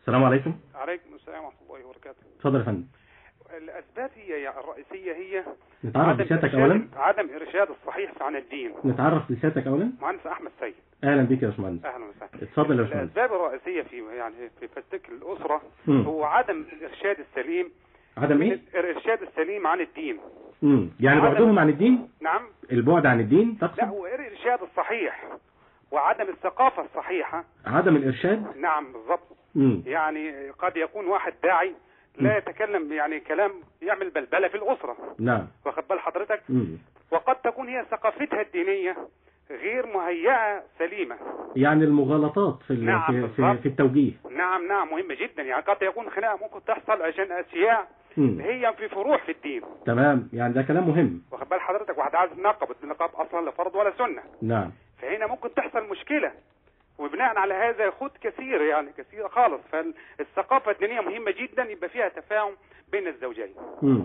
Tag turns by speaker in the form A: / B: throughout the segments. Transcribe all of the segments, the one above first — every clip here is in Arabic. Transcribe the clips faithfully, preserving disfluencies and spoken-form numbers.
A: السلام عليكم.
B: عليكم السلام ورحمة الله وبركاته.
A: اتفضل يا فندم.
B: الأسباب هي يعني الرئيسية هي
A: نتعرف بسيادتك أولا.
B: عدم إرشاد الصحيح عن الدين.
A: نتعرف بسيادتك أولا.
B: مهندس أحمد سيد.
A: أهلا بك يا باشمهندس.
B: أهلا وسهلا.
A: اتفضل يا باشمهندس.
B: الأسباب الرئيسية في يعني في فساد الأسرة
A: مم.
B: هو عدم الإرشاد السليم.
A: عدم إيه؟
B: الإرشاد السليم عن الدين.
A: امم يعني بعدهم عن الدين؟
B: نعم.
A: البعد عن الدين تقصد؟
B: لا، هو الإرشاد الصحيح وعدم الثقافة الصحيحة.
A: عدم الإرشاد؟
B: نعم بالضبط.
A: مم.
B: يعني قد يكون واحد داعي لا يتكلم يعني كلام يعمل بلبلة في الأسرة.
A: نعم.
B: واخد بال حضرتك؟
A: مم.
B: وقد تكون هي ثقافتها الدينية غير مهيئة سليمة.
A: يعني المغالطات في
B: نعم
A: في, في في التوجيه.
B: نعم نعم مهمة جدا. يعني قد يكون خناقة ممكن تحصل عشان أشياء
A: مم.
B: هي في فروع في الدين.
A: تمام، يعني ده كلام مهم.
B: واخد بال حضرتك؟ واحد عايز نقب النقاب أصلا لا فرض ولا سنة.
A: نعم.
B: فهنا ممكن تحصل مشكلة، وبناء على هذا يخوض كثير يعني كثير خالص. فالثقافة الدينية مهمة جدا يبقى فيها تفاهم بين الزوجين.
A: امم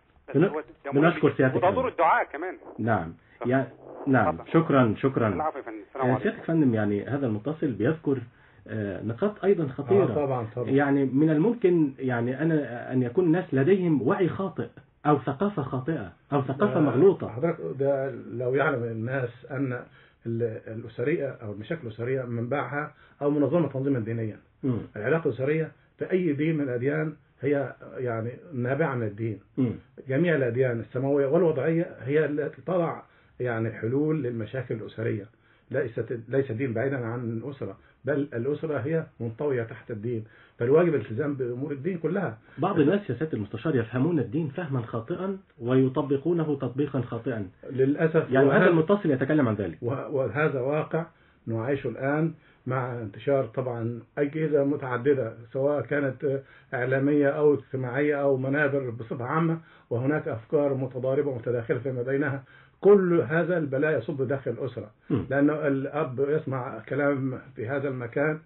A: بنشكر سيادتك.
B: وتدور الدعاء كمان.
A: نعم. يعني نعم. شكرا شكرا.
B: العفو يا فندم. السلام عليكم.
A: سيادتك فندم، يعني هذا المتصل بيذكر نقاط أيضا خطيرة.
C: آه طبعا طبعا.
A: يعني من الممكن يعني أنا أن يكون الناس لديهم وعي خاطئ أو ثقافة خاطئة أو ثقافة مغلوطة.
C: حضرتك ده لو يعلم الناس أن الأسرية أو المشاكل الأسرية منبعها أو منظمة تنظيما دينيا. م. العلاقة الأسرية في أي دين من الأديان هي يعني نابعة من الدين. م. جميع الأديان السماوية والوضعية هي التي تضع يعني حلول للمشاكل الأسرية. ليست ليس الدين بعيدا عن الأسرة، بل الأسرة هي منطوية تحت الدين، فالواجب الالتزام بأمور الدين كلها.
A: بعض الناس يا سيادة المستشار يفهمون الدين فهما خاطئا ويطبقونه تطبيقا خاطئا
C: للأسف.
A: يعني هذا المتصل يتكلم عن ذلك،
C: وهذا واقع نعيشه الآن مع انتشار طبعا أجهزة متعددة سواء كانت إعلامية أو اجتماعية أو منابر بصفة عامة، وهناك أفكار متضاربة ومتداخلة فيما بينها. كل هذا البلاء يصب داخل الأسرة، لأنه الأب يسمع كلام في هذا المكان،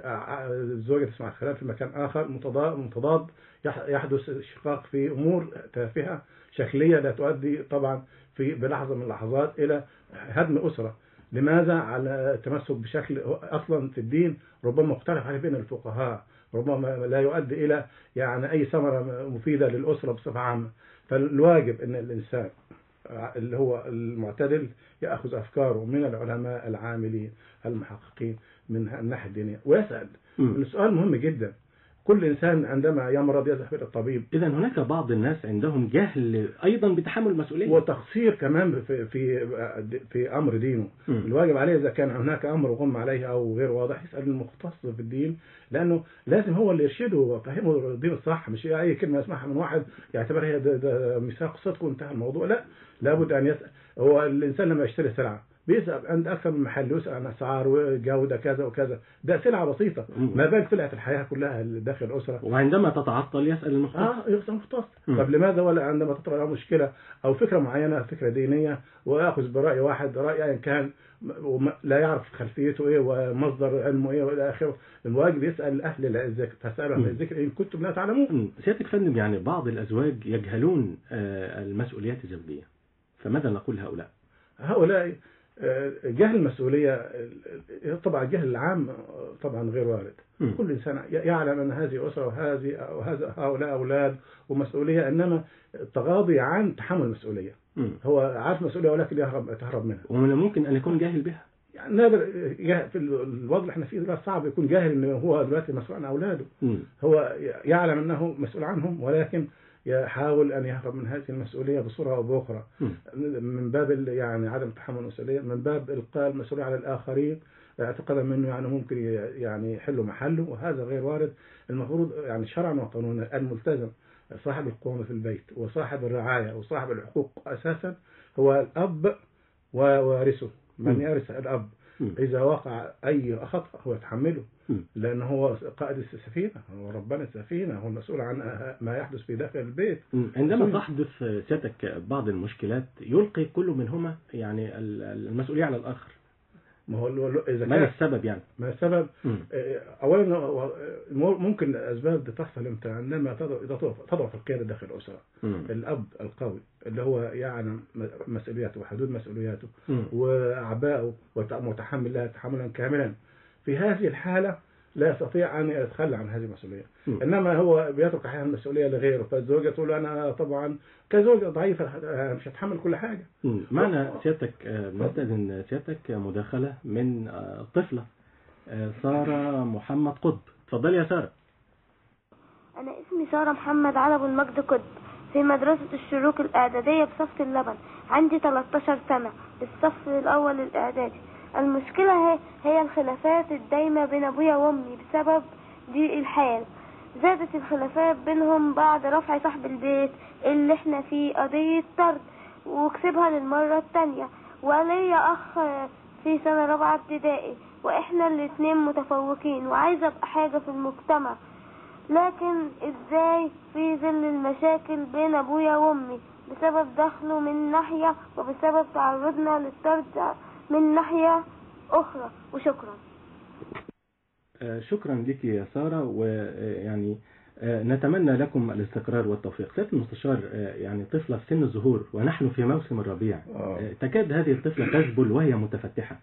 C: الزوجة تسمع كلام في مكان آخر متضاد، يحدث شقاق في أمور تافهة شكلية لا تؤدي طبعا في بلحظة من اللحظات إلى هدم أسرة. لماذا؟ على التمسك بشكل أصلا في الدين ربما مختلف عليه بين الفقهاء، ربما لا يؤدي إلى يعني أي ثمرة مفيدة للأسرة بصفة عامة. فالواجب أن الإنسان اللي هو المعتدل يأخذ أفكاره من العلماء العاملين المحققين من الناحية الدينية ويسأل. السؤال مهم جدا. كل إنسان عندما يمرض يذهب إلى الطبيب.
A: إذا هناك بعض الناس عندهم جهل أيضا بتحمل المسؤولية
C: وتقصير كمان في في في أمر دينه. م. الواجب عليه إذا كان هناك أمر غم عليه أو غير واضح يسأل المختص في الدين، لأنه لازم هو اللي يرشده ويفهمه الدين الصح، مش أي كلمة يسمعها من واحد يعتبرها هي ده, ده ميثاق صدق وانتهى الموضوع. لا، لابد أن يسأل. هو الإنسان لما يشتري سلعة بيسأل عند أكثر من محل، يسأل عن أسعار وجودة كذا وكذا، ده سلعة بسيطة، ما بالك سلعة الحياة كلها داخل الأسرة.
A: وعندما تتعطل يسأل المختص.
C: آه يسأل المختص. طب لماذا؟ ولا عندما تطرأ على مشكلة أو فكرة معينة فكرة دينية ويأخذ برأي واحد رأي أيا كان لا يعرف خلفيته إيه ومصدر علمه إيه وإلى آخره، الواجب يسأل أهل الذكر، فاسألوا أهل الذكر إن كنتم لا تعلمون.
A: سيادتك فندم، يعني بعض الأزواج يجهلون المسؤوليات الزوجية، فماذا نقول هؤلاء؟
C: هؤلاء جهل المسؤولية طبعا الجهل العام طبعا غير وارد. م. كل إنسان يعلم أن هذه أسرة وهذه وهذا هؤلاء أولاد ومسؤولية، إنما التغاضي عن تحمل المسؤولية. م. هو عارف مسؤولية ولكن يهرب تهرب منها.
A: ومن الممكن أن يكون جاهل بها.
C: يعني نادر في الوضع اللي احنا فيه دلوقتي صعب يكون جاهل إنه هو دلوقتي مسؤول عن أولاده. م. هو يعلم أنه مسؤول عنهم ولكن يحاول أن يهرب من هذه المسؤولية بصورة أو بأخرى، من باب يعني عدم تحمل المسؤولية، من باب إلقاء المسؤولية على الآخرين اعتقادا منه يعني ممكن يعني يحلوا محله، وهذا غير وارد. المفروض يعني شرعا وقانونا الملتزم صاحب القوامة في البيت وصاحب الرعاية وصاحب الحقوق أساسا هو الأب ووارثه، من يرث الأب. إذا وقع أي خطأ هو يتحمله، لأنه هو قائد السفينة، هو ربنا السفينة، هو المسؤول عن ما يحدث في داخل البيت.
A: عندما تحدث سيادتك بعض المشكلات يلقي كل منهما يعني المسؤولية على الآخر.
C: ما هو إذا
A: ما السبب يعني؟
C: ما السبب؟ أولا ممكن الأسباب تحصل إمتى؟ عندما تضعف القيادة داخل الأسرة. الأب القوي اللي هو يعلم مسؤولياته وحدود مسؤولياته وأعبائه ومتحمل لها تحملا كاملا، في هذه الحالة لا يستطيع أن يتخلى عن هذه المسؤولية. م. إنما هو بيترك أحيانا المسؤولية لغيره، فالزوجة تقول أنا طبعا كزوجة ضعيفة مش هتحمل كل حاجة.
A: معنى سيادتك نستأذن سيادتك مداخلة من طفلة سارة محمد قطب. اتفضلي يا سارة.
D: أنا اسمي سارة محمد علي أبو المجد قطب، في مدرسة الشروق الإعدادية بصف اللبن، عندي ثلاثة عشر سنة بالصف الأول الإعدادي. المشكلة هي, هي الخلافات الدايمة بين أبويا وأمي بسبب ضيق الحال. زادت الخلافات بينهم بعد رفع صاحب البيت اللي احنا فيه قضية طرد وكسبها للمرة التانية، وليا أخ في سنة رابعة ابتدائي وإحنا الاتنين متفوقين وعايزة أبقى حاجة في المجتمع، لكن إزاي في ظل المشاكل بين أبويا وأمي بسبب دخله من ناحية وبسبب تعرضنا للطرد من ناحية أخرى. وشكرا.
A: شكرا لك يا سارة، ويعني نتمنى لكم الاستقرار والتوفيق. سيادة المستشار، يعني طفلة في سن الزهور ونحن في موسم الربيع، تكاد هذه الطفلة تذبل وهي متفتحة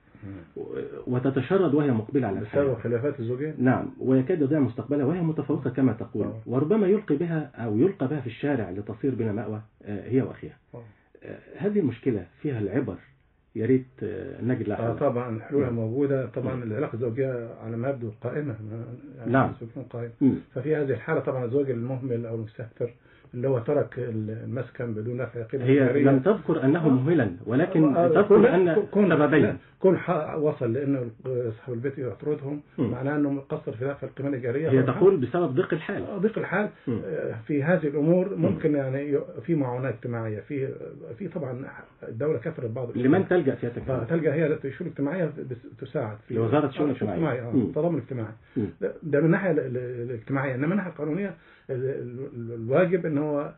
A: وتتشرد وهي مقبلة على الحياة
C: بسبب خلافات الزوجين.
A: نعم، ويكاد يضيع مستقبلها وهي متفوقة كما تقول، أوه. وربما يلقي بها أو يلقى بها في الشارع لتصير بنا مأوى هي وأخيها. أوه. هذه المشكلة فيها العبر، يا ريت نجد لها
C: حل. طبعا حلولها موجودة. طبعا العلاقة الزوجية على ما يبدو قائمة، يعني
A: نعم
C: قائمة. ففي هذه الحالة طبعا الزوج المهمل أو المستهتر اللي هو ترك المسكن بدون نفع قيمة
A: هي لم تذكر أنه مهملا، ولكن تذكر أن سببين.
C: كون وصل لأنه صاحب البيت يطردهم معناه أنه مقصر في دفع القيمة الإيجارية.
A: هي تقول بسبب ضيق الحال.
C: ضيق الحال م. في هذه الأمور ممكن يعني في معونة اجتماعية، في في طبعا الدولة كثرت بعض.
A: لمن تلجأ سيادتك؟
C: تلجأ هي الشؤون الاجتماعية تساعد في
A: لوزارة الشؤون الاجتماعية،
C: التضامن الاجتماعي. ده من الناحية الاجتماعية. إنما من الناحية القانونية الواجب ان هو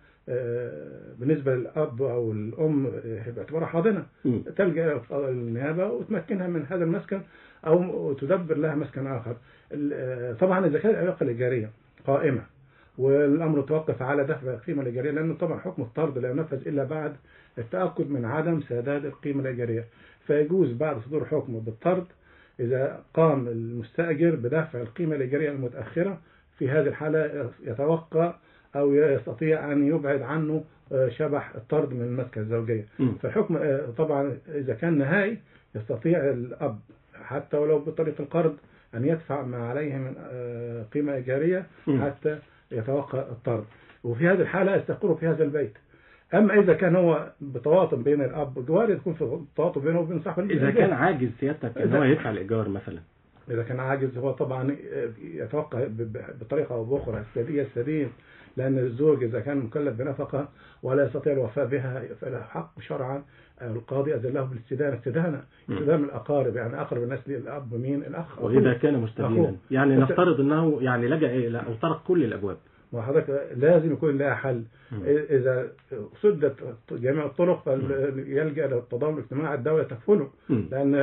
C: بالنسبة للأب أو الأم باعتبارها حاضنة تلجأ النيابة وتمكنها من هذا المسكن أو تدبر لها مسكن آخر. طبعا إذا كانت العلاقة الإيجارية قائمة والأمر توقف على دفع القيمة الإيجارية، لأنه طبعا حكم الطرد لا ينفذ إلا بعد التأكد من عدم سداد القيمة الإيجارية، فيجوز بعد صدور حكم بالطرد إذا قام المستأجر بدفع القيمة الإيجارية المتأخرة، في هذه الحالة يتوقع أو يستطيع أن يبعد عنه شبح الطرد من المسكن الزوجية. فالحكم طبعا إذا كان نهائي يستطيع الأب حتى ولو بطريقة القرض أن يدفع ما عليه من قيمة إيجارية حتى يتوقع الطرد، وفي هذه الحالة يستقر في هذا البيت. أما إذا كان هو بتواطن بين الأب جوار يكون في تواطن بينه وبين صاحب البيت.
A: إذا كان عاجز سيادتك أن هو يدفع الإيجار مثلا،
C: إذا كان عاجز هو طبعا يتوقع بطريقة أو بأخرى السدية السديد، لأن الزوج إذا كان مكلف بنفقة ولا يستطيع الوفاء بها فله حق شرعا القاضي أذن له بالاستدانة. استدانة استدانة الأقارب، يعني أقرب الناس للأب مين؟ الأخ.
A: وإذا كان مستدينا يعني نفترض أنه يعني لجأ إلى أو طرق كل الأبواب.
C: وحضرتك لازم يكون لها حل. إذا سدت جميع الطرق فيلجأ للتضامن الاجتماعي، الدولة تكفله، لأن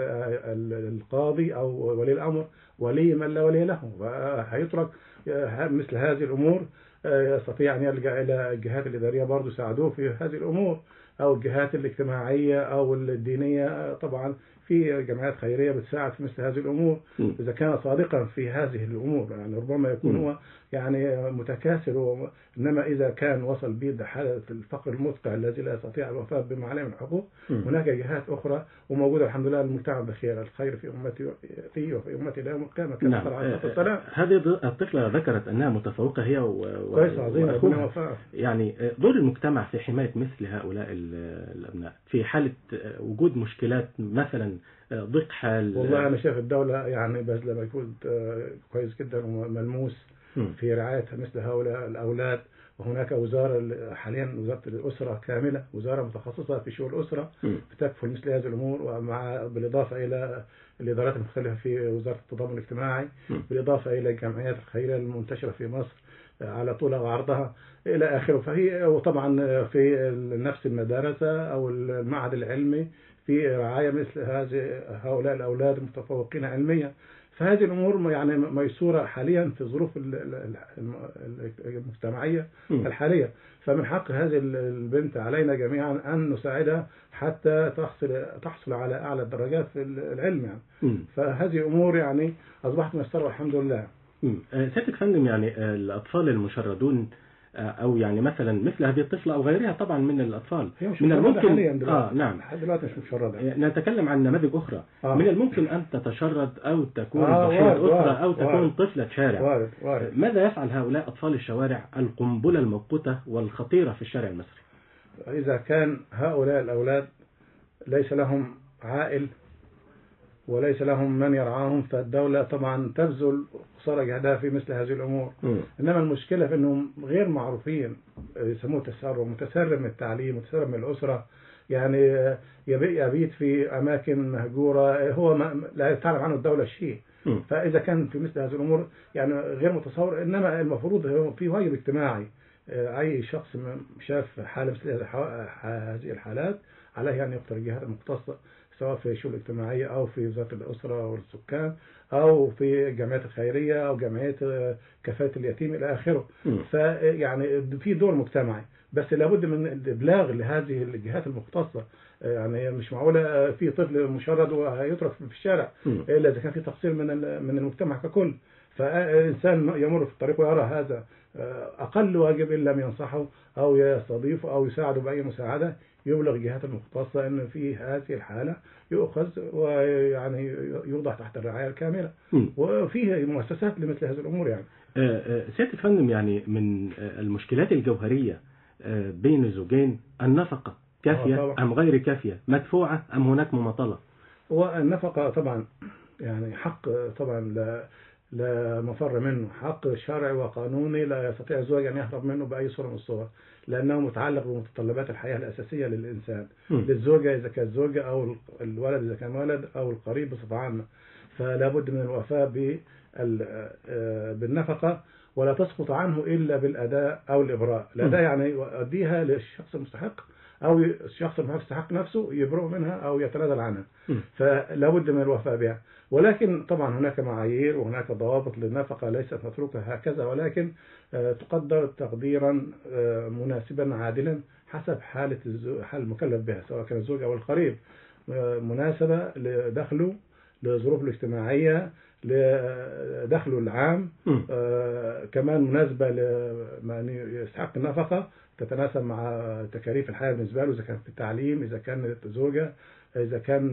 C: القاضي أو ولي الأمر ولي من لا ولي له، وهيترك مثل هذه الأمور. يستطيع أن يلجأ إلى الجهات الإدارية برضو يساعدوه في هذه الأمور، أو الجهات الاجتماعية أو الدينية. طبعا في جمعيات خيرية بتساعد في مثل هذه الأمور إذا كان صادقا في هذه الأمور. يعني ربما يكون هو يعني متكاسل، إنما إذا كان وصل به حالة الفقر المدقع الذي لا يستطيع الوفاء بما عليه من حقوق، هناك جهات أخرى وموجودة الحمد لله. المجتمع بخير، الخير في أمتي في وفي أمتي إلى يوم القيامة كما قال عليه الصلاة والسلام.
A: هذه الطفلة ذكرت أنها متفوقة هي
C: كويس عظيم.
A: يعني دور المجتمع في حماية مثل هؤلاء الأبناء في حالة وجود مشكلات مثلا ضيق حال.
C: والله أنا شايف الدولة يعني بذل مجهود كويس جدا وملموس في رعاية مثل هؤلاء الأولاد. وهناك وزارة حاليا، وزارة الأسرة كاملة، وزارة متخصصة في شؤون الأسرة بتكفل مثل هذه الأمور، ومع بالإضافة إلى الإدارات المختلفة في وزارة التضامن الاجتماعي، بالإضافة إلى الجمعيات الخيرية المنتشرة في مصر على طولها وعرضها إلى آخره. فهي وطبعا في نفس المدرسة أو المعهد العلمي في رعاية مثل هذه هؤلاء الأولاد المتفوقين علميا. فهذه الأمور يعني ميسورة حاليا في الظروف المجتمعية الحالية. فمن حق هذه البنت علينا جميعا أن نساعدها حتى تحصل تحصل على أعلى الدرجات في العلم يعني. فهذه أمور يعني أصبحت ميسرة والحمد لله.
A: سيادة فندم، يعني الأطفال المشردون أو يعني مثلا مثل هذه الطفلة أو غيرها طبعا من الأطفال
C: من الممكن
A: آه نعم
C: لحد دلوقتي مش مشردة.
A: نتكلم عن نماذج أخرى آه. من الممكن أن تتشرد أو تكون
C: آه
A: ضحية أخرى أو
C: وارد
A: تكون
C: وارد
A: طفلة شارع.
C: وارد وارد.
A: ماذا يفعل هؤلاء أطفال الشوارع القنبلة الموقوتة والخطيرة في الشارع المصري؟
C: إذا كان هؤلاء الأولاد ليس لهم عائل وليس لهم من يرعاهم، فالدولة طبعا تبذل قصارى جهدها في مثل هذه الأمور. م. إنما المشكلة في أنهم غير معروفين، يسموه تسرب، متسرب من التعليم، متسرب من الأسرة، يعني يبيت في أماكن مهجورة هو ما لا تعلم عنه الدولة شيء. م. فإذا كان في مثل هذه الأمور يعني غير متصور. إنما المفروض في واجب اجتماعي، أي شخص شاف حالة مثل هذه الحالات عليه أن يقترح الجهات المختصة، سواء في الشؤون الاجتماعية أو في وزارة الأسرة والسكان أو في الجمعيات الخيرية أو جمعية كفالة اليتيم إلى آخره. فيعني في دور مجتمعي، بس لابد من الإبلاغ لهذه الجهات المختصة. يعني مش معقولة في طفل مشرد ويترك في الشارع إلا إذا كان في تقصير من من المجتمع ككل. فإنسان يمر في الطريق ويرى هذا، أقل واجب إن لم ينصحه أو يستضيفه أو يساعده بأي مساعدة، يبلغ الجهات المختصة أن في هذه الحالة يؤخذ ويعني يوضع تحت الرعاية الكاملة. وفيه مؤسسات لمثل هذه الأمور يعني.
A: سيادة الفندم، يعني من المشكلات الجوهرية بين الزوجين النفقة كافية أم غير كافية، مدفوعة أم هناك مماطلة؟
C: والنفقة طبعا يعني حق طبعا لا لا مفر منه، حق شرعي وقانوني لا يستطيع الزوج أن يهرب منه بأي صورة من الصور، لأنه متعلق بمتطلبات الحياة الأساسية للإنسان، م. للزوجة إذا كانت زوجة أو الولد إذا كان ولد أو القريب بصفة عامة. فلا بد من الوفاء بالنفقة، ولا تسقط عنه إلا بالأداء أو الإبراء. الأداء يعني يؤديها للشخص المستحق أو الشخص المستحق نفسه يبرؤ منها أو يتنازل عنها. فلا بد من الوفاء بها. ولكن طبعا هناك معايير وهناك ضوابط للنفقة ليست متروكة هكذا، ولكن تقدر تقديرا مناسبا عادلا حسب حالة حال المكلف بها، سواء كان الزوج أو القريب، مناسبة لدخله، لظروفه الاجتماعية، لدخله العام، آه كمان مناسبة لمن يستحق النفقة تتناسب مع تكاليف الحياة بالنسبة له، إذا كان في التعليم، إذا كانت زوجة، إذا كان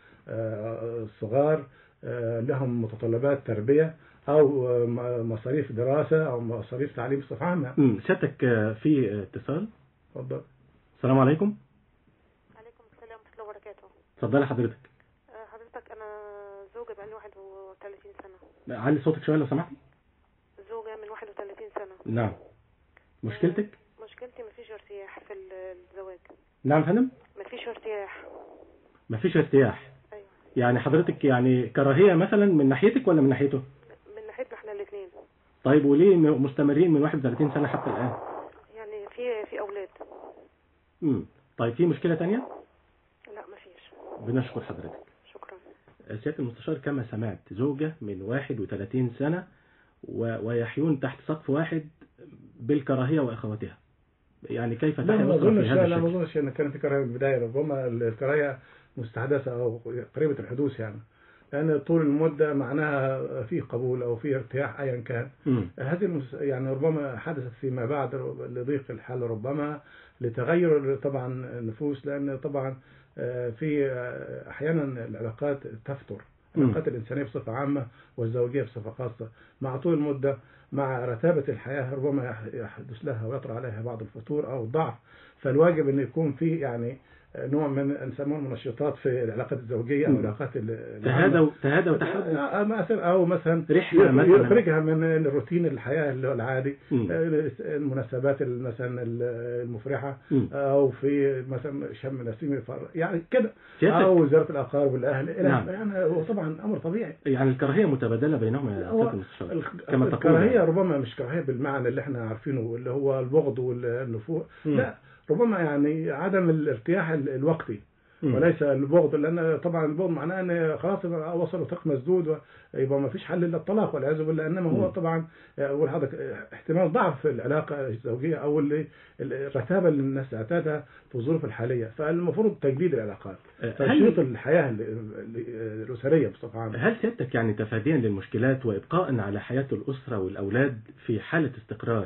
C: آه صغار آه لهم متطلبات تربية أو مصاريف دراسة أو مصاريف تعليم بصفة عامة.
A: سيادتك في اتصال؟
C: تفضل.
A: السلام عليكم.
E: عليكم السلام ورحمة الله وبركاته.
A: اتفضلي حضرتك.
E: حضرتك أنا زوجة بقالي واحد وثلاثين سنة.
A: علي صوتك شوية لو سمحتي.
E: زوجة من واحد وثلاثين سنة.
A: نعم. مشكلتك؟
E: مشكلتي مفيش ارتياح في الزواج.
A: نعم فندم؟
E: مفيش ارتياح.
A: مفيش ارتياح.
E: أيوة.
A: يعني حضرتك يعني كراهية مثلا من ناحيتك ولا من ناحيته؟
E: من ناحيتنا احنا الاثنين.
A: طيب وليه مستمرين من واحد وثلاثين سنة حتى الآن؟
E: يعني في في أولاد.
A: امم طيب في مشكلة تانية؟
E: لا مفيش.
A: بنشكر حضرتك.
E: شكرا.
A: سيادة المستشار، كما سمعت زوجة من واحد وثلاثين سنة ويحيون تحت سقف واحد بالكراهية وأخواتها، يعني كيف تحيا
C: أسرة في هذا الشكل؟ لا ما أظنش أن كان في كراهية من البداية، ربما الكراهية مستحدثة أو قريبة الحدوث يعني، لأن طول المدة معناها في قبول أو في ارتياح أيا كان. م. هذه يعني ربما حدثت فيما بعد لضيق الحال، ربما لتغير طبعا النفوس، لأن طبعا في أحيانا العلاقات تفتر، العلاقات الإنسانية بصفة عامة والزوجية بصفة خاصة مع طول المدة، مع رتابة الحياة ربما يحدث لها ويطرأ عليها بعض الفتور أو الضعف. فالواجب أن يكون في يعني نوع من نسموه المنشطات في العلاقات الزوجية أو العلاقات
A: تهادى تهادى وتحدث
C: أو مثلا
A: رحلة
C: يخرجها من الروتين الحياة العادي، المناسبات مثلا المفرحة أو في مثلا شم نسيم يعني كده، أو زيارة الأقارب والأهل. نعم. يعني وطبعا أمر طبيعي.
A: يعني الكراهية متبادلة بينهم يا سيادة المستشار كما تقول.
C: الكراهية ربما مش كراهية بالمعنى اللي احنا عارفينه اللي هو البغض والنفور، لا، ربما يعني عدم الارتياح الوقتي، وليس البغض، لان طبعا البغض معناه ان خلاص وصلوا ثقب مسدود يبقى ما فيش حل الا الطلاق والعياذ بالله. انما هو طبعا هذا احتمال ضعف في العلاقه الزوجيه او الرتابه اللي الناس اعتادها في الظروف الحاليه، فالمفروض تجديد العلاقات، تنشيط الحياه الاسريه بصفه عامه.
A: هل سيادتك يعني تفاديا للمشكلات وابقاء على حياه الاسره والاولاد في حاله استقرار،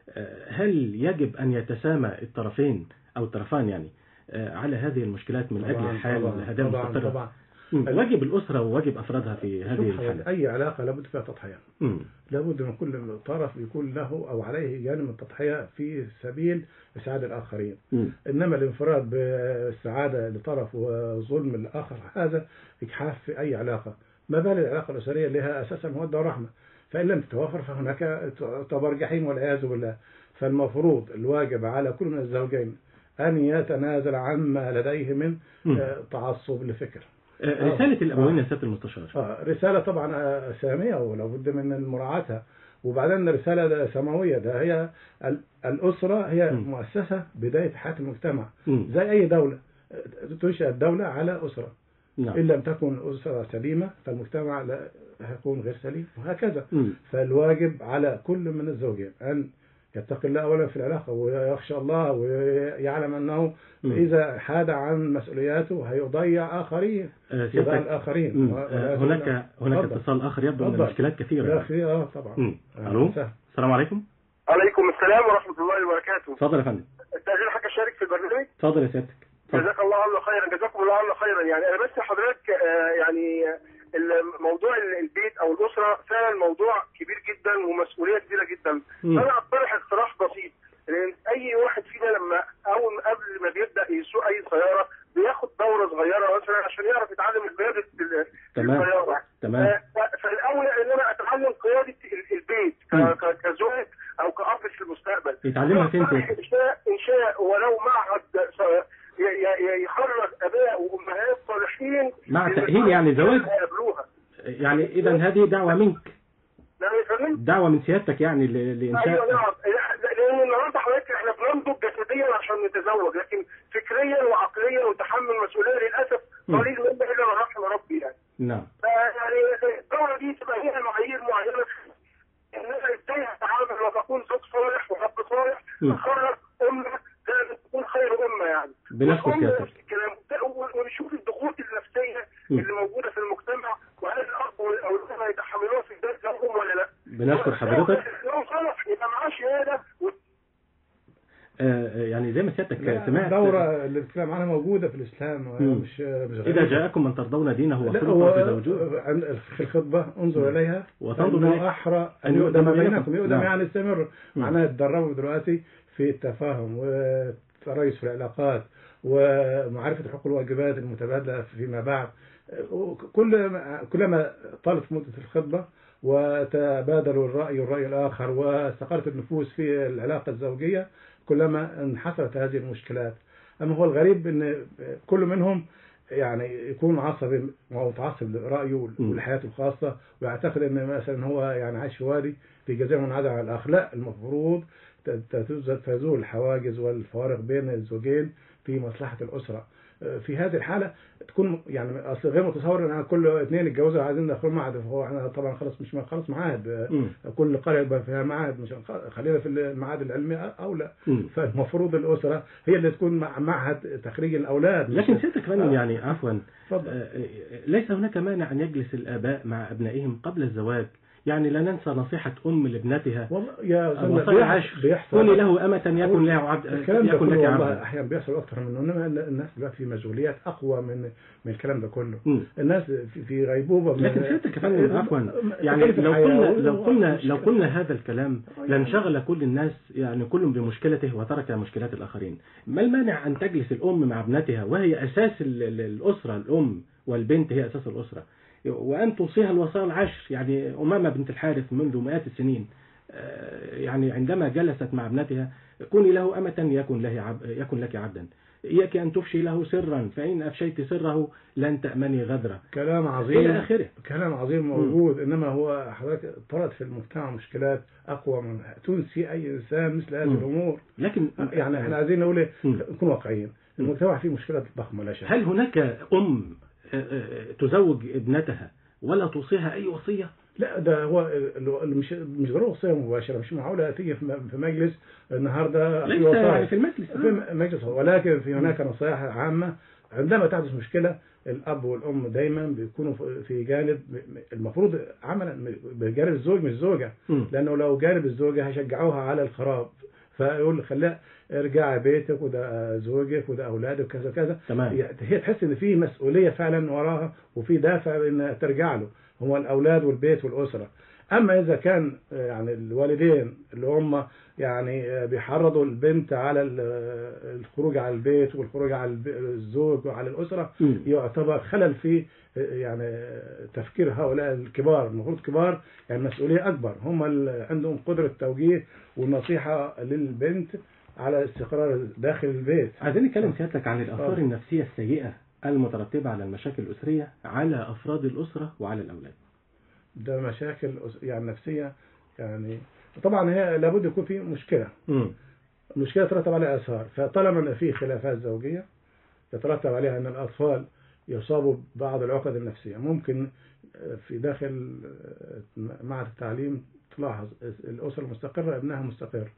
A: هل يجب ان يتسامى الطرفين او الطرفان يعني على هذه المشكلات من اجل حال هذه المستقرة؟
C: طبعا
A: واجب الأسرة وواجب أفرادها في هذه الحالة.
C: أي علاقة لابد فيها تضحية، لابد من كل طرف يكون له أو عليه جانب من التضحية في سبيل إسعاد الآخرين. م. إنما الانفراد بالسعادة لطرف وظلم الآخر هذا إجحاف في أي علاقة، ما بال العلاقة الأسرية لها أساسا مودة ورحمة، فإن لم تتوافر فهناك تعتبر جحيم والعياذ بالله. فالمفروض الواجب على كل من الزوجين أن يتنازل عما لديه من تعصب لفكر.
A: رسالة الأبوين يا سيادة المستشار.
C: آه رسالة طبعا سامية ولا بد من مراعاتها، وبعدين رسالة سماوية. ده هي الأسرة هي م. مؤسسة بداية حياة المجتمع، م. زي أي دولة تنشأ الدولة على أسرة. نعم. إن لم تكن أسرة سليمة فالمجتمع لا هيكون غير سليم وهكذا. م. فالواجب على كل من الزوجين أن يتقي الله أولا في العلاقة ويخشى الله ويعلم أنه م. إذا حاد عن مسؤولياته هيضيع آخرين يضيع الآخرين.
A: هناك هناك اتصال آخر يبدو أن المشكلات كثيرة.
C: اه طبعا.
A: ألو السلام عليكم.
F: عليكم السلام ورحمة الله وبركاته.
A: اتفضل يا فندم.
F: استاذن حضرتك اشارك في البرنامج؟
A: اتفضل يا سيادتك.
F: جزاك الله عنا خيرا، جزاكم الله عنا خيرا. يعني أنا بس حضرتك يعني موضوع البيت أو الأسرة فعلا موضوع كبير جدا ومسؤولية كبيرة جدا. أنا أقترح اقتراح بسيط، لأن أي واحد فينا لما أول قبل ما بيبدأ يسوق أي سيارة بياخد دورة صغيرة مثلا عشان يعرف يتعلم قيادة السيارة.
A: تمام.
F: فالأول إن أنا أتعلم قيادة البيت كزوج أو كأب في المستقبل.
A: يتعلمها فين تاني؟
F: إنشاء إنشاء ولو معهد يخرج اباء وامهات صالحين
A: مع تأهيل يعني زواج. يعني اذا هذه دعوة منك.
F: نعم يا فندم.
A: دعوة من سيادتك يعني لإنشاء.
F: ايوه نعم، لان النهارده حضرتك احنا بننضج جسديا عشان نتزوج، لكن فكريا وعقليا وتحمل مسؤولية للاسف قليل منا الا من رحم ربي يعني.
A: نعم.
F: يعني الدورة دي تبقى ليها معايير معينة انها ازاي تتعامل وتكون زوج صالح واب صالح تخرج امه تكون خير امه يعني.
A: بنفس الكلام
F: ونشوف الضغوط النفسيه م. اللي موجوده في المجتمع، وهل الاب والاولاد هيتحملوها في ذات لهم ولا لا.
A: بنشكر حضرتك.
F: لو صالح يبقى معاه شهاده و...
A: آه يعني زي ما سيادتك سمعت
C: الدوره اللي بتتكلم عنها موجوده في الاسلام مش مش
A: اذا جاءكم من ترضون دينه وخلقه فزوجوه.
C: في الخطبه انظر اليها
A: وتنظر
C: احرى ان يقدم بينكم. يقدم يعني استمر، معناها تدربوا دلوقتي في التفاهم والتريث في العلاقات ومعرفة الحقوق والواجبات المتبادلة فيما بعد. كل كلما طالت مدة الخطبة وتبادلوا الرأي والرأي الآخر واستقرت النفوس في العلاقة الزوجية كلما انحصرت هذه المشكلات. أما هو الغريب أن كل منهم يعني يكون عصبي ومتعصب لرأيه ولحياته الخاصة ويعتقد أن مثلا هو يعني عايش في وادي في جزيرة منعزلة عن الآخر. لا، المفروض تزول الحواجز والفوارق بين الزوجين في مصلحة الأسرة. في هذه الحالة تكون يعني أصل غير متصور أن كل اثنين يتجوزوا عايزين يدخلوا معهد، فهو احنا طبعا خلاص مش خلاص معهد، كل قرية يبقى فيها معهد، مش خلينا في المعهد العلمي أو لا. فالمفروض الأسرة هي اللي تكون مع معهد تخريج الأولاد.
A: لكن سيادتك كمان يعني عفوا
C: فضل.
A: ليس هناك مانع أن يجلس الآباء مع أبنائهم قبل الزواج. يعني لا ننسى نصيحة أم لابنتها
C: والله يا
A: زلمة بيحصل كوني له أمة يكن له عبد
C: يكن لك عبد. أحيانا بيحصل أكثر منه، إنما الناس دلوقتي في مشغوليات أقوى من من الكلام ده كله. م. الناس في, في غيبوبة.
A: لكن سيادتك كمان عفوا يعني لو قلنا لو قلنا لو قلنا هذا الكلام لانشغل كل الناس يعني كل بمشكلته وترك مشكلات الآخرين. ما المانع أن تجلس الأم مع ابنتها وهي أساس الأسرة، الأم والبنت هي أساس الأسرة، وأن توصيها الوصايا العشر. يعني أمامة بنت الحارث منذ مئات السنين يعني عندما جلست مع ابنتها كوني له أمة يكن له عب يكن لك عبدا، إياك أن تفشي له سرا فإن أفشيت سره لن تأمني غدرة.
C: كلام عظيم
A: إلى آخره.
C: كلام عظيم موجود. م. إنما هو حضرتك طرأت في المجتمع مشكلات أقوى من تنسي أي إنسان مثل هذه الأمور.
A: لكن
C: يعني إحنا عايزين نقول نكون واقعيين. المجتمع فيه مشكلة ضخمة لا شك.
A: هل هناك أم تزوج ابنتها ولا توصيها أي وصية؟
C: لا، ده هو مش مش ضروري وصية مباشرة، مش معقولة تيجي في مجلس النهارده
A: ليس يعني في المجلس
C: في مجلس، ولكن في هناك نصائح عامة. عندما تحدث مشكلة الأب والأم دايما بيكونوا في جانب، المفروض عملا بجانب الزوج مش الزوجة، لأنه لو جانب الزوجة هيشجعوها على الخراب، فيقول خليها ارجعي بيتك وده زوجك وده أولادك وكذا كذا.
A: تمام.
C: هي تحس إن في مسؤولية فعلا وراها وفي دافع إن ترجع له، هو الأولاد والبيت والأسرة. أما إذا كان يعني الوالدين اللي هم يعني بيحرضوا البنت على الخروج على البيت والخروج على الزوج وعلى الأسرة، م. يعتبر خلل في يعني تفكير هؤلاء الكبار. المفروض كبار يعني مسؤولية أكبر، هم اللي عندهم قدرة توجيه والنصيحة للبنت على استقرار داخل البيت.
A: عايزين نتكلم سيادتك عن الآثار النفسية السيئة المترتبة على المشاكل الأسرية على أفراد الأسرة وعلى الأولاد.
C: ده مشاكل يعني نفسية، يعني طبعا هي لابد يكون في مشكلة. م. المشكلة ترتب عليها آثار، فطالما ان في خلافات زوجية يترتب عليها ان الأطفال يصابوا ببعض العقد النفسية. ممكن في داخل معهد التعليم تلاحظ الأسرة المستقرة ابنها مستقر،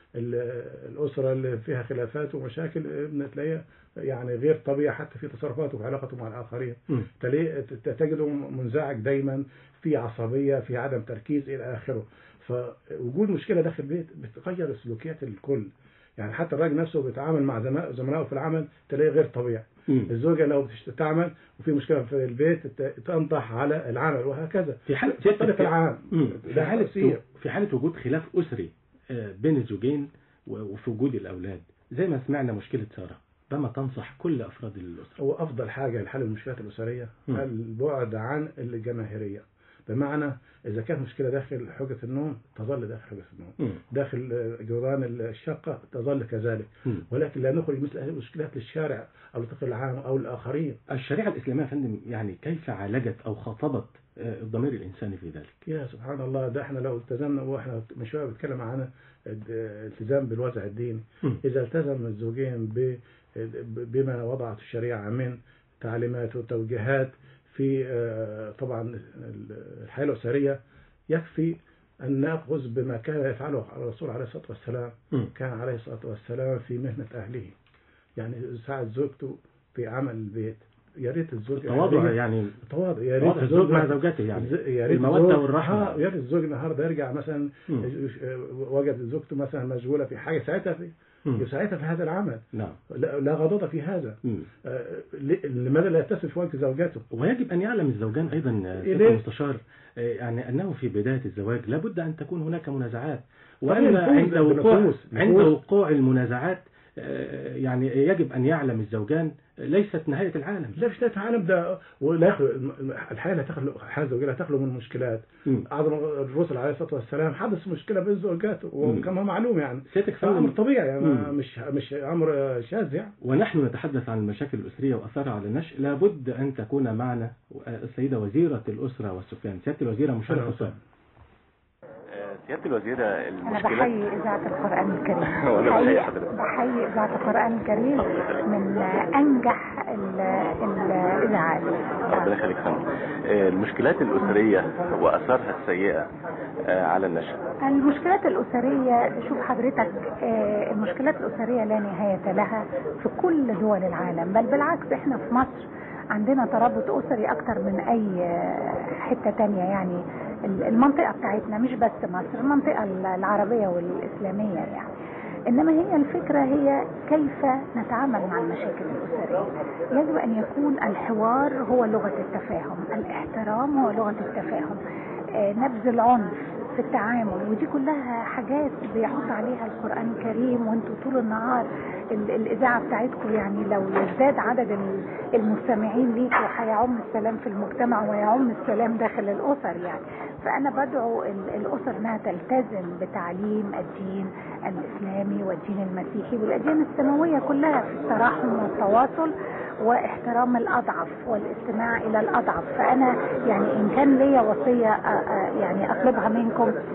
C: الأسرة اللي فيها خلافات ومشاكل ابنها تلاقيها يعني غير طبيعي حتى في تصرفاته وفي علاقته مع الآخرين، تجده منزعج دايما، في عصبية، في عدم تركيز إلى آخره. فوجود مشكلة داخل البيت بتغير سلوكيات الكل، يعني حتى الراجل نفسه بيتعامل مع زملائه في العمل تلاقيه غير طبيعي. الزوجة لو بتعمل وفي مشكلة في البيت تنطح على العمل وهكذا.
A: في حالة
C: في العام
A: في حالة في حالة وجود خلاف أسري بين الزوجين وفي وجود الأولاد زي ما سمعنا مشكلة سارة، بما تنصح كل أفراد الأسرة؟
C: هو أفضل حاجة لحل المشكلات الأسرية م. البعد عن الجماهيرية، بمعنى إذا كانت مشكلة داخل حجرة النوم تظل داخل حجرة النوم، م. داخل جدران الشقة تظل كذلك، م. ولكن لا نخرج مثل هذه المشكلات للشارع أو للطفل العام أو الآخرين.
A: الشريعة الإسلامية يا فندم يعني كيف عالجت أو خاطبت الضمير الإنساني في ذلك؟
C: يا سبحان الله، ده احنا لو التزمنا، واحنا من شوية بنتكلم عن الالتزام بالوضع الديني، م. إذا التزم الزوجين بما وضعت الشريعة من تعليمات وتوجيهات في طبعا الحياة الأسرية، يكفي أن نأخذ بما كان يفعله الرسول عليه الصلاة والسلام. م. كان عليه الصلاة والسلام في مهنة أهله، يعني ساعد زوجته في عمل البيت. يا ريت الزوج
A: تواضع، يعني
C: تواضع، يا ريت
A: الزوج مع زوجته، يعني
C: يا ريت
A: المودة والرحمة.
C: يا ريت الزوج النهارده يرجع مثلا م. وجد زوجته مثلا مشغولة في حاجة ساعتها في يساعدها في هذا العمل.
A: نعم.
C: لا, لا غضاضة في هذا. آه لماذا لا يتصل في وجه زوجته؟
A: ويجب أن يعلم الزوجان أيضا سيادة المستشار يعني أنه في بداية الزواج لابد أن تكون هناك منازعات، وأن عند وقوع عند وقوع المنازعات يعني يجب أن يعلم الزوجان ليست نهاية العالم.
C: لا مش نهاية العالم، ده ولا يخلو الحياة لا تخلو، الحياة الزوجية لا تخلو من مشكلات. أعظم الرسل عليه الصلاة والسلام حدث مشكلة بين زوجاته وكما معلوم، يعني أمر طبيعي، يعني مش مش أمر شاذ يعني.
A: ونحن نتحدث عن المشاكل الأسرية وأثارها على النشء، لابد أن تكون معنا السيدة وزيرة الأسرة والسكان، سيادة الوزيرة مشرفة حسام.
G: سيادة الوزيرة، المشكلة
H: أنا بحيي إذاعة القرآن الكريم.
G: وأنا بحيي حضرتك.
H: بحيي إذاعة القرآن الكريم من أنجح الإذاعات.
G: ربنا يخليك فندم. المشكلات الأسرية وأثارها السيئة على النشأ.
H: المشكلات الأسرية، شوف حضرتك، المشكلات الأسرية لا نهاية لها في كل دول العالم، بل بالعكس احنا في مصر عندنا ترابط أسري أكتر من أي حتة تانية، يعني المنطقة بتاعتنا مش بس مصر، المنطقة العربية والإسلامية يعني. إنما هي الفكرة هي كيف نتعامل مع المشاكل الأسرية. يجب أن يكون الحوار هو لغة التفاهم، الاحترام هو لغة التفاهم، نبذ العنف في التعامل، ودي كلها حاجات بيحط عليها القرآن الكريم. وانتوا طول النهار الإذاعة بتاعتكم يعني لو يزداد عدد المستمعين ليكوا هيعم السلام في المجتمع ويعم السلام داخل الأسر يعني. فأنا بدعو الأسر أنها تلتزم بتعليم الدين الإسلامي والدين المسيحي والأديان السماوية كلها في التراحم والتواصل واحترام الأضعف والاستماع إلى الأضعف. فأنا يعني إن كان لي وصية يعني أطلبها منكم،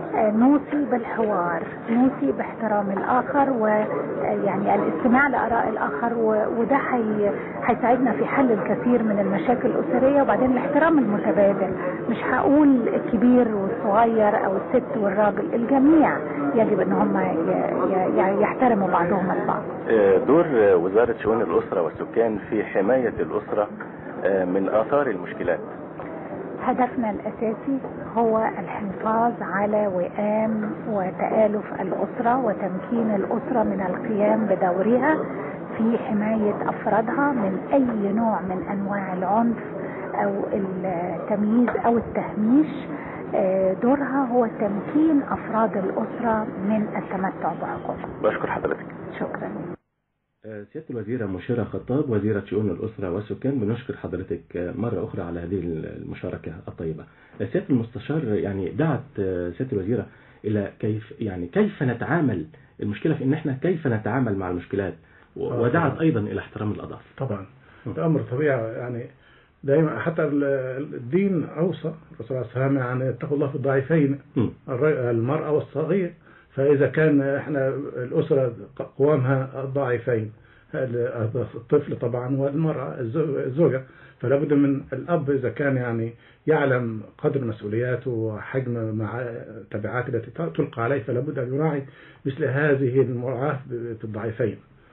H: نوصي بالحوار، نوصي باحترام الآخر ويعني الاستماع لآراء الآخر، وده هيساعدنا في حل الكثير من المشاكل الأسرية. وبعدين الاحترام المتبادل، مش هقول الكبير والصغير أو الست والراجل، الجميع يجب أن هم يحترموا بعضهم البعض.
G: دور وزارة شؤون الأسرة والسكان في حماية الأسرة من آثار المشكلات.
H: هدفنا الأساسي هو الحفاظ على وئام وتآلف الأسرة وتمكين الأسرة من القيام بدورها في حماية أفرادها من أي نوع من أنواع العنف أو التمييز أو التهميش. دورها هو تمكين أفراد الأسرة من التمتع بحقوقهم.
G: بشكر حضرتك.
H: شكرا.
A: سيادة الوزيرة مشيرة خطاب وزيرة شؤون الأسرة والسكان، بنشكر حضرتك مرة أخرى على هذه المشاركة الطيبة. سيادة المستشار يعني دعت سيادة الوزيرة إلى كيف يعني كيف نتعامل المشكلة في إن إحنا كيف نتعامل مع المشكلات، ودعت أيضا إلى احترام الأضعاف.
C: طبعا ده أمر طبيعي، يعني دائما حتى الدين أوصى الرسول صلى الله عليه وسلم يعني اتقوا الله في الضعيفين، المرأة والصغير. فإذا كان احنا الأسرة قوامها الضعيفين، الطفل طبعا والمرأة الزوجة، فلا بد من الأب إذا كان يعني يعلم قدر مسؤولياته وحجم مع التبعات التي تلقى عليه، فلا بد أن يراعي مثل هذه المراعاة في الضعيفين.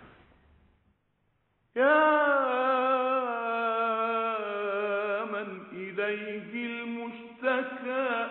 I: يا من إليه المشتكى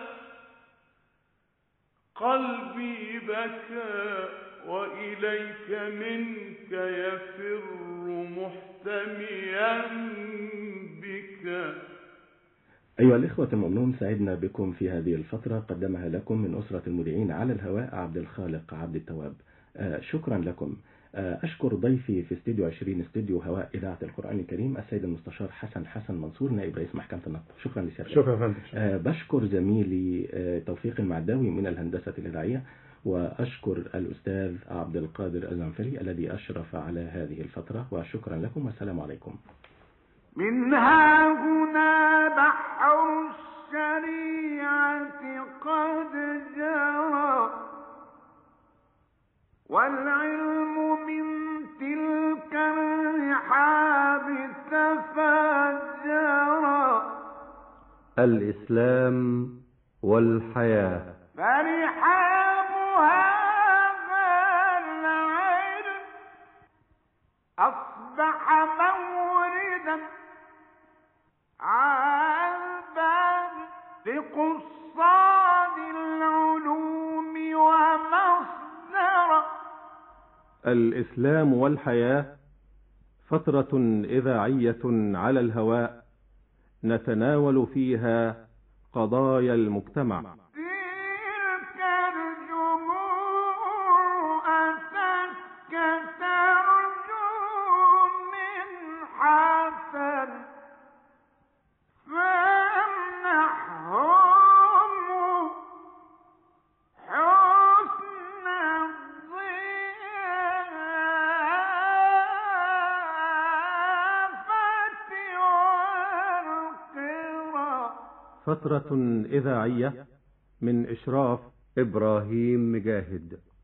I: قلبي بكى وإليك منك يفر محتميا بك.
A: أيها الإخوة المؤمنون، سعدنا بكم في هذه الفترة قدمها لكم من أسرة المذيعين على الهواء عبد الخالق عبد التواب. آه شكرا لكم. آه أشكر ضيفي في استديو عشرين استديو هواء إذاعة القرآن الكريم السيد المستشار حسن حسن منصور نائب رئيس محكمة النقد. شكرا لسيادتك.
C: شكرا فندم.
A: آه بشكر زميلي آه توفيق المعداوي من الهندسة الإذاعية، وأشكر الأستاذ عبد القادر الزنفري الذي أشرف على هذه الفترة، وشكرا لكم والسلام عليكم.
I: منها هنا بحر الشريعة قد جرى، والعلم من تلك الرحاب تفجرا.
J: الإسلام والحياة
I: فرحابها العلم أصبح موردا عذبا لقصاد العلوم ومصدرا.
J: الإسلام والحياة فترة إذاعية على الهواء نتناول فيها قضايا المجتمع.
I: تلك الجموع أتتك ترجو من حسن فامنحهم حسن الضيافة والقرى.
J: فترة إذاعية من إشراف إبراهيم مجاهد.